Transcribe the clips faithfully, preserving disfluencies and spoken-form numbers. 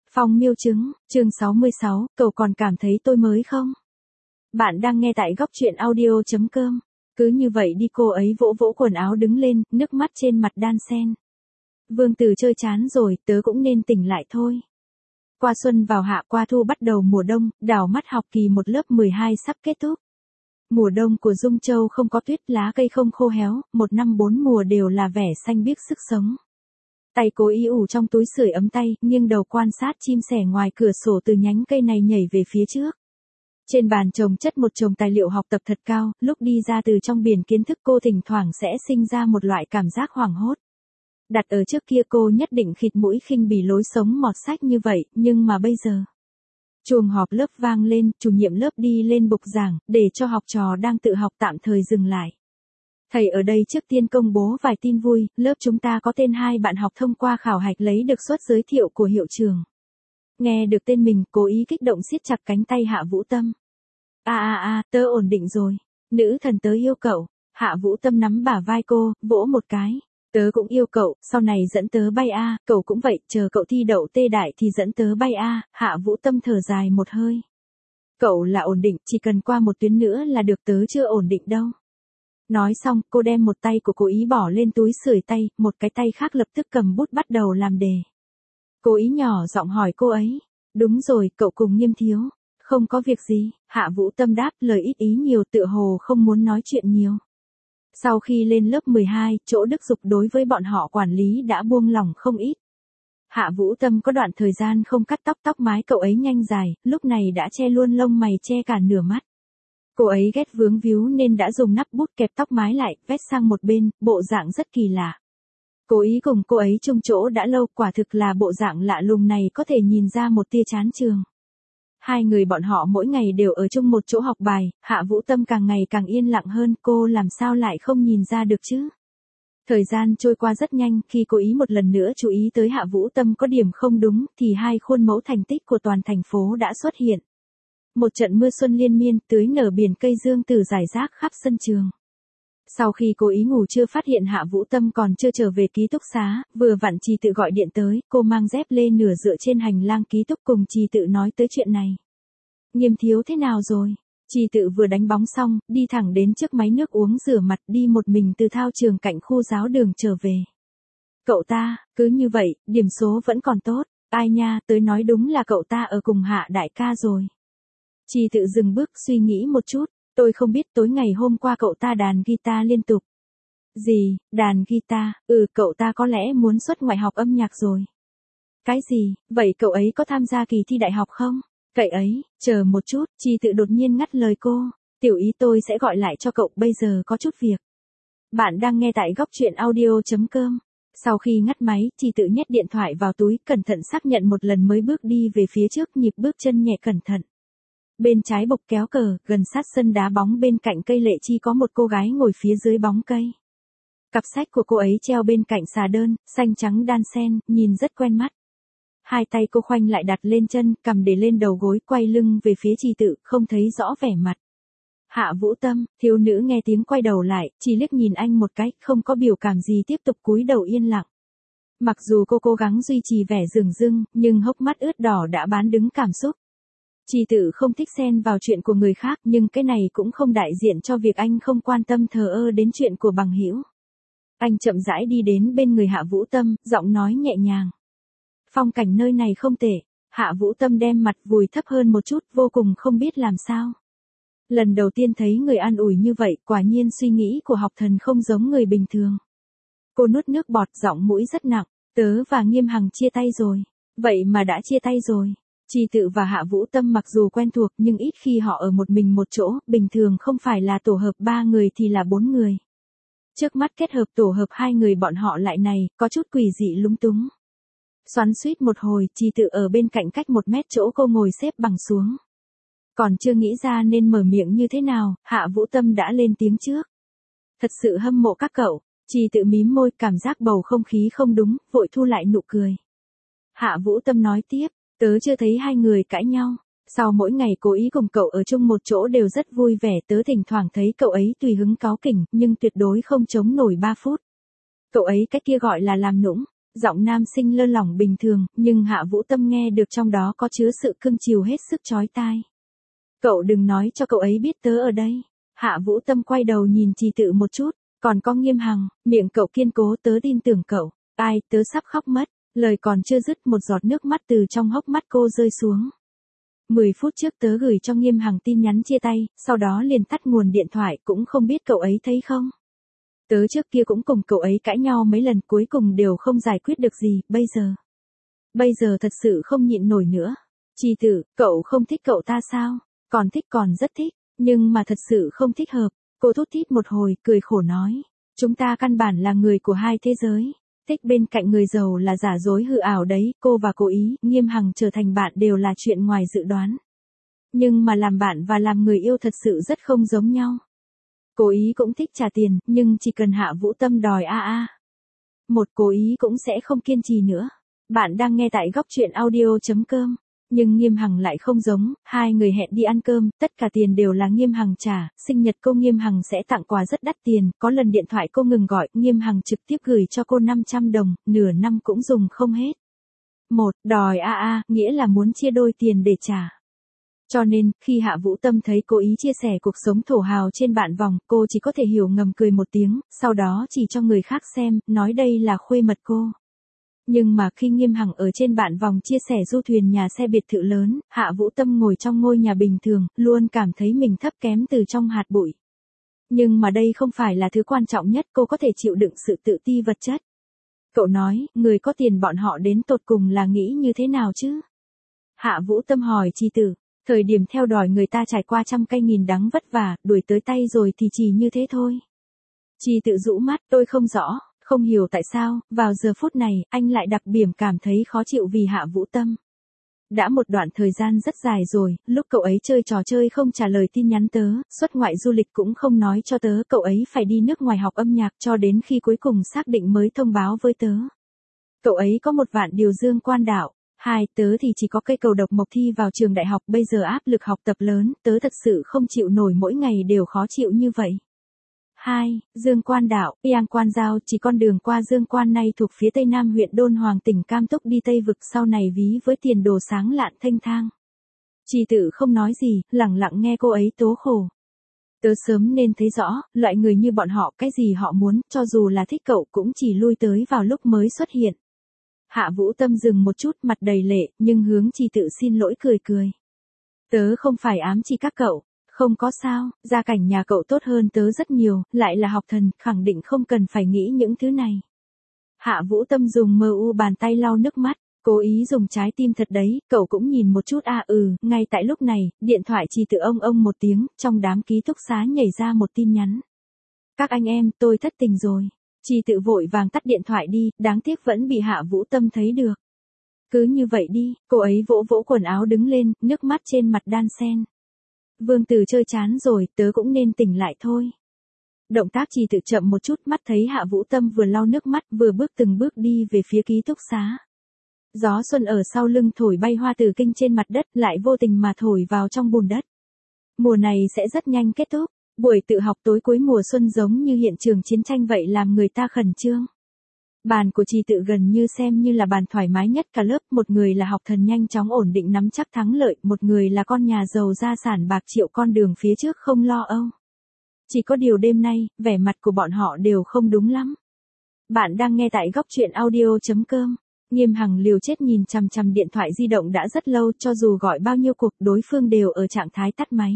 Phong miêu chứng, chương sáu mươi sáu, cậu còn cảm thấy tôi mới không? Bạn đang nghe tại góc truyện audio.com. Cứ như vậy đi, cô ấy vỗ vỗ quần áo đứng lên, nước mắt trên mặt đan sen. Vương Tử chơi chán rồi, tớ cũng nên tỉnh lại thôi. Qua xuân vào hạ, qua thu bắt đầu mùa đông, đảo mắt học kỳ một lớp mười hai sắp kết thúc. Mùa đông của Dung Châu không có tuyết, lá cây không khô héo, một năm bốn mùa đều là vẻ xanh biếc sức sống. Tay cố ý ủ trong túi sưởi ấm tay, nghiêng đầu quan sát chim sẻ ngoài cửa sổ từ nhánh cây này nhảy về phía trước. Trên bàn chồng chất một chồng tài liệu học tập thật cao, lúc đi ra từ trong biển kiến thức cô thỉnh thoảng sẽ sinh ra một loại cảm giác hoảng hốt. Đặt ở trước kia cô nhất định khịt mũi khinh bỉ lối sống mọt sách như vậy, nhưng mà bây giờ. Chuông họp lớp vang lên, chủ nhiệm lớp đi lên bục giảng, để cho học trò đang tự học tạm thời dừng lại. Thầy ở đây trước tiên công bố vài tin vui, lớp chúng ta có tên hai bạn học thông qua khảo hạch lấy được suất giới thiệu của hiệu trưởng. Nghe được tên mình, cố ý kích động siết chặt cánh tay Hạ Vũ Tâm. A a a, tớ ổn định rồi. Nữ thần tớ yêu cậu. Hạ Vũ Tâm nắm bả vai cô, vỗ một cái. Tớ cũng yêu cậu, sau này dẫn tớ bay a, cậu cũng vậy, chờ cậu thi đậu tê đại thì dẫn tớ bay a. Hạ Vũ Tâm thở dài một hơi. Cậu là ổn định, chỉ cần qua một tuyến nữa là được, tớ chưa ổn định đâu. Nói xong, cô đem một tay của cô ý bỏ lên túi sưởi tay, một cái tay khác lập tức cầm bút bắt đầu làm đề. Cô ý nhỏ giọng hỏi cô ấy. Đúng rồi, cậu cùng Nghiêm thiếu. Không có việc gì, Hạ Vũ Tâm đáp, lời ít ý nhiều, tựa hồ không muốn nói chuyện nhiều. Sau khi lên lớp mười hai, chỗ đức dục đối với bọn họ quản lý đã buông lỏng không ít. Hạ Vũ Tâm có đoạn thời gian không cắt tóc, tóc mái cậu ấy nhanh dài, lúc này đã che luôn lông mày, che cả nửa mắt. Cô ấy ghét vướng víu nên đã dùng nắp bút kẹp tóc mái lại, vét sang một bên, bộ dạng rất kỳ lạ. Cố ý cùng cô ấy chung chỗ đã lâu, quả thực là bộ dạng lạ lùng này có thể nhìn ra một tia chán trường. Hai người bọn họ mỗi ngày đều ở chung một chỗ học bài, Hạ Vũ Tâm càng ngày càng yên lặng hơn, cô làm sao lại không nhìn ra được chứ? Thời gian trôi qua rất nhanh, khi cố ý một lần nữa chú ý tới Hạ Vũ Tâm có điểm không đúng, thì hai khuôn mẫu thành tích của toàn thành phố đã xuất hiện. Một trận mưa xuân liên miên, tưới nở biển cây dương từ rải rác khắp sân trường. Sau khi cố ý ngủ chưa phát hiện Hạ Vũ Tâm còn chưa trở về ký túc xá, vừa vặn Trì Tự gọi điện tới, cô mang dép lê nửa dựa trên hành lang ký túc cùng Trì Tự nói tới chuyện này. Nghiêm thiếu thế nào rồi? Trì Tự vừa đánh bóng xong, đi thẳng đến trước máy nước uống rửa mặt, đi một mình từ thao trường cạnh khu giáo đường trở về. Cậu ta, cứ như vậy, điểm số vẫn còn tốt, ai nha, tới nói đúng là cậu ta ở cùng Hạ đại ca rồi. Trì Tự dừng bước suy nghĩ một chút. Tôi không biết, tối ngày hôm qua cậu ta đàn guitar liên tục. Gì, đàn guitar, ừ, cậu ta có lẽ muốn xuất ngoại học âm nhạc rồi. Cái gì, vậy cậu ấy có tham gia kỳ thi đại học không? Cậy ấy, chờ một chút, Trì Tự đột nhiên ngắt lời cô. Tiểu ý tôi sẽ gọi lại cho cậu, bây giờ có chút việc. Bạn đang nghe tại góc truyện audio.com. Sau khi ngắt máy, Trì Tự nhét điện thoại vào túi, cẩn thận xác nhận một lần mới bước đi về phía trước, nhịp bước chân nhẹ cẩn thận. Bên trái bục kéo cờ, gần sát sân đá bóng bên cạnh cây lệ chi có một cô gái ngồi phía dưới bóng cây. Cặp sách của cô ấy treo bên cạnh xà đơn, xanh trắng đan xen, nhìn rất quen mắt. Hai tay cô khoanh lại đặt lên chân, cầm để lên đầu gối, quay lưng về phía Trì Tự, không thấy rõ vẻ mặt. Hạ Vũ Tâm, thiếu nữ nghe tiếng quay đầu lại, chỉ liếc nhìn anh một cái, không có biểu cảm gì, tiếp tục cúi đầu yên lặng. Mặc dù cô cố gắng duy trì vẻ dửng dưng, nhưng hốc mắt ướt đỏ đã bán đứng cảm xúc. Trì Tự không thích xen vào chuyện của người khác, nhưng cái này cũng không đại diện cho việc anh không quan tâm thờ ơ đến chuyện của bằng hữu. Anh chậm rãi đi đến bên người Hạ Vũ Tâm, giọng nói nhẹ nhàng. Phong cảnh nơi này không tệ. Hạ Vũ Tâm đem mặt vùi thấp hơn một chút, vô cùng không biết làm sao. Lần đầu tiên thấy người an ủi như vậy, quả nhiên suy nghĩ của học thần không giống người bình thường. Cô nuốt nước bọt, giọng mũi rất nặng. Tớ và Nghiêm Hằng chia tay rồi. Vậy mà đã chia tay rồi. Trì Tự và Hạ Vũ Tâm mặc dù quen thuộc nhưng ít khi họ ở một mình một chỗ, bình thường không phải là tổ hợp ba người thì là bốn người. Trước mắt kết hợp tổ hợp hai người bọn họ lại này, có chút quỷ dị lúng túng. Xoắn xuýt một hồi, Trì Tự ở bên cạnh cách một mét chỗ cô ngồi xếp bằng xuống. Còn chưa nghĩ ra nên mở miệng như thế nào, Hạ Vũ Tâm đã lên tiếng trước. Thật sự hâm mộ các cậu. Trì Tự mím môi, cảm giác bầu không khí không đúng, vội thu lại nụ cười. Hạ Vũ Tâm nói tiếp. Tớ chưa thấy hai người cãi nhau, sau mỗi ngày cố ý cùng cậu ở chung một chỗ đều rất vui vẻ, tớ thỉnh thoảng thấy cậu ấy tùy hứng cáu kỉnh, nhưng tuyệt đối không chống nổi ba phút. Cậu ấy cách kia gọi là làm nũng, Giọng nam sinh lơ lỏng bình thường, nhưng Hạ Vũ Tâm nghe được trong đó có chứa sự cưng chiều hết sức chói tai. Cậu đừng nói cho cậu ấy biết tớ ở đây. Hạ Vũ Tâm quay đầu nhìn Trì Tự một chút, còn có Nghiêm Hằng, miệng cậu kiên cố, tớ tin tưởng cậu. Ai, tớ sắp khóc mất. Lời còn chưa dứt, một giọt nước mắt từ trong hốc mắt cô rơi xuống. Mười phút trước tớ gửi cho Nghiêm Hằng tin nhắn chia tay, sau đó liền tắt nguồn điện thoại, cũng không biết cậu ấy thấy không. Tớ trước kia cũng cùng cậu ấy cãi nhau mấy lần, cuối cùng đều không giải quyết được gì, bây giờ. Bây giờ thật sự không nhịn nổi nữa. Trì Tự, cậu không thích cậu ta sao? Còn thích, còn rất thích, nhưng mà thật sự không thích hợp. Cô thút thít một hồi, cười khổ nói. Chúng ta căn bản là người của hai thế giới. Thích bên cạnh người giàu là giả dối hư ảo đấy, cô và cô ý, Nghiêm Hằng trở thành bạn đều là chuyện ngoài dự đoán. Nhưng mà làm bạn và làm người yêu thật sự rất không giống nhau. Cô ý cũng thích trả tiền, nhưng chỉ cần Hạ Vũ Tâm đòi a a. Một cô ý cũng sẽ không kiên trì nữa. Bạn đang nghe tại góc truyện audio chấm com. Nhưng Nghiêm Hằng lại không giống, hai người hẹn đi ăn cơm, tất cả tiền đều là Nghiêm Hằng trả, sinh nhật cô Nghiêm Hằng sẽ tặng quà rất đắt tiền, có lần điện thoại cô ngừng gọi, Nghiêm Hằng trực tiếp gửi cho cô năm trăm đồng, nửa năm cũng dùng không hết. Một, đòi a a, nghĩa là muốn chia đôi tiền để trả. Cho nên, khi Hạ Vũ Tâm thấy cô ý chia sẻ cuộc sống thổ hào trên bạn vòng, cô chỉ có thể hiểu ngầm cười một tiếng, sau đó chỉ cho người khác xem, nói đây là khuê mật cô. Nhưng mà khi Nghiêm Hằng ở trên bạn vòng chia sẻ du thuyền nhà xe biệt thự lớn, Hạ Vũ Tâm ngồi trong ngôi nhà bình thường, luôn cảm thấy mình thấp kém từ trong hạt bụi. Nhưng mà đây không phải là thứ quan trọng nhất, cô có thể chịu đựng sự tự ti vật chất. Cậu nói, người có tiền bọn họ đến tột cùng là nghĩ như thế nào chứ? Hạ Vũ Tâm hỏi Trì Tự, thời điểm theo đòi người ta trải qua trăm cây nghìn đắng vất vả, đuổi tới tay rồi thì chỉ như thế thôi. Trì Tự rũ mắt, tôi không rõ. Không hiểu tại sao, vào giờ phút này, anh lại đặc biệt cảm thấy khó chịu vì Hạ Vũ Tâm. Đã một đoạn thời gian rất dài rồi, lúc cậu ấy chơi trò chơi không trả lời tin nhắn tớ, xuất ngoại du lịch cũng không nói cho tớ, cậu ấy phải đi nước ngoài học âm nhạc cho đến khi cuối cùng xác định mới thông báo với tớ. Cậu ấy có một vạn điều dương quan đạo. Hai, tớ thì chỉ có cây cầu độc mộc thi vào trường đại học, bây giờ áp lực học tập lớn, tớ thật sự không chịu nổi mỗi ngày đều khó chịu như vậy. Hai, Dương Quan Đạo, Yang Quan Giao, chỉ con đường qua Dương Quan này thuộc phía tây nam huyện Đôn Hoàng tỉnh Cam Túc đi Tây Vực, sau này ví với tiền đồ sáng lạn thênh thang. Trì Tự không nói gì, lặng lặng nghe cô ấy tố khổ. Tớ sớm nên thấy rõ, loại người như bọn họ cái gì họ muốn, cho dù là thích cậu cũng chỉ lui tới vào lúc mới xuất hiện. Hạ Vũ Tâm dừng một chút, mặt đầy lệ, nhưng hướng Trì Tự xin lỗi cười cười. Tớ không phải ám chỉ các cậu. Không có sao, gia cảnh nhà cậu tốt hơn tớ rất nhiều, lại là học thần, khẳng định không cần phải nghĩ những thứ này. Hạ Vũ Tâm dùng mờ u bàn tay lau nước mắt, cố ý dùng trái tim thật đấy, cậu cũng nhìn một chút à ừ, ngay tại lúc này, điện thoại Trì Tự ông ông một tiếng, trong đám ký túc xá nhảy ra một tin nhắn. Các anh em, tôi thất tình rồi. Trì Tự vội vàng tắt điện thoại đi, đáng tiếc vẫn bị Hạ Vũ Tâm thấy được. Cứ như vậy đi, cô ấy vỗ vỗ quần áo đứng lên, nước mắt trên mặt đan sen. Vương Tử chơi chán rồi, tớ cũng nên tỉnh lại thôi. Động tác Trì Tự chậm một chút, mắt thấy Hạ Vũ Tâm vừa lau nước mắt, vừa bước từng bước đi về phía ký túc xá. Gió xuân ở sau lưng thổi bay hoa tử kinh trên mặt đất, lại vô tình mà thổi vào trong bùn đất. Mùa này sẽ rất nhanh kết thúc, buổi tự học tối cuối mùa xuân giống như hiện trường chiến tranh vậy làm người ta khẩn trương. Bàn của Trì Tự gần như xem như là bàn thoải mái nhất cả lớp, một người là học thần nhanh chóng ổn định nắm chắc thắng lợi, một người là con nhà giàu gia sản bạc triệu con đường phía trước không lo âu. Chỉ có điều đêm nay, vẻ mặt của bọn họ đều không đúng lắm. Bạn đang nghe tại góc truyện audio chấm com. Nghiêm Hằng liều chết nhìn chằm chằm điện thoại di động đã rất lâu, cho dù gọi bao nhiêu cuộc đối phương đều ở trạng thái tắt máy.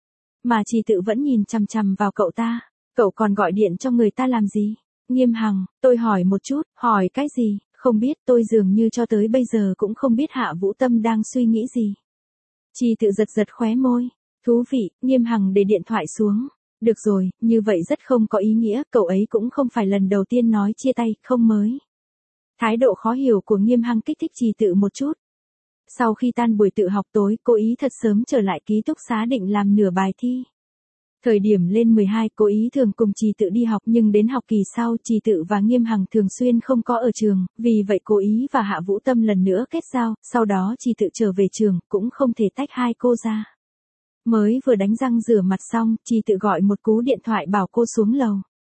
Mà Trì Tự vẫn nhìn chằm chằm vào cậu ta, cậu còn gọi điện cho người ta làm gì? Nghiêm Hằng, tôi hỏi một chút, hỏi cái gì, không biết, tôi dường như cho tới bây giờ cũng không biết Hạ Vũ Tâm đang suy nghĩ gì. Trì Tự giật giật khóe môi, thú vị, Nghiêm Hằng để điện thoại xuống. Được rồi, như vậy rất không có ý nghĩa, cậu ấy cũng không phải lần đầu tiên nói chia tay, không mới. Thái độ khó hiểu của Nghiêm Hằng kích thích Trì Tự một chút. Sau khi tan buổi tự học tối, cô ý thật sớm trở lại ký túc xá định làm nửa bài thi. Thời điểm lên mười hai, cô ý thường cùng Trì Tự đi học, nhưng đến học kỳ sau, Trì Tự và Nghiêm Hằng thường xuyên không có ở trường, vì vậy cô ý và Hạ Vũ Tâm lần nữa kết giao, sau đó Trì Tự trở về trường, cũng không thể tách hai cô ra. Mới vừa đánh răng rửa mặt xong, Trì Tự gọi một cú điện thoại bảo cô xuống lầu.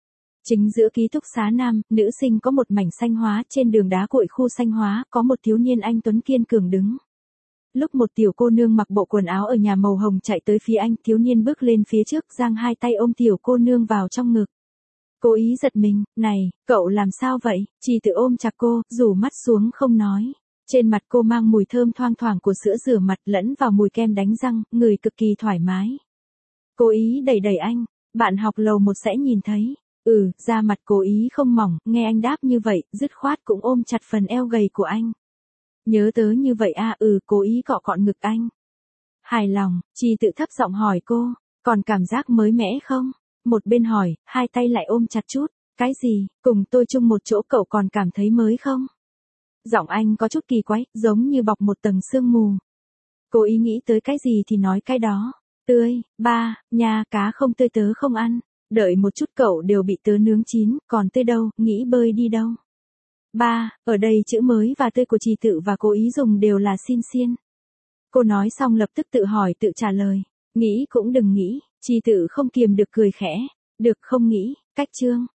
Chính giữa ký túc xá nam, nữ sinh có một mảnh xanh hóa, trên đường đá cuội khu xanh hóa, có một thiếu niên anh tuấn kiên cường đứng. Lúc một tiểu cô nương mặc bộ quần áo ở nhà màu hồng chạy tới phía anh, thiếu niên bước lên phía trước, giang hai tay ôm tiểu cô nương vào trong ngực. Cố Ý giật mình, này, cậu làm sao vậy? Trì Tự ôm chặt cô, rủ mắt xuống không nói. Trên mặt cô mang mùi thơm thoang thoảng của sữa rửa mặt lẫn vào mùi kem đánh răng, người cực kỳ thoải mái. Cố Ý đẩy đẩy anh, bạn học lầu một sẽ nhìn thấy. Ừ, da mặt Cố Ý không mỏng, nghe anh đáp như vậy, dứt khoát cũng ôm chặt phần eo gầy của anh. Nhớ tớ như vậy à, ừ, Cố Ý cọ cọ ngực anh. Hài lòng, Trì Tự thấp giọng hỏi cô, còn cảm giác mới mẻ không? Một bên hỏi, hai tay lại ôm chặt chút, cái gì, cùng tôi chung một chỗ cậu còn cảm thấy mới không? Giọng anh có chút kỳ quái, giống như bọc một tầng sương mù. Cố Ý nghĩ tới cái gì thì nói cái đó. Tươi, ba, nha, cá không tươi tớ không ăn. Đợi một chút cậu đều bị tớ nướng chín, còn tươi đâu, nghĩ bơi đi đâu. Ba, ở đây chữ mới và tươi của Trì Tự và Cố Ý dùng đều là xin xiên. Cô nói xong lập tức tự hỏi tự trả lời. Nghĩ cũng đừng nghĩ, Trì Tự không kiềm được cười khẽ. Được không nghĩ, cách chương.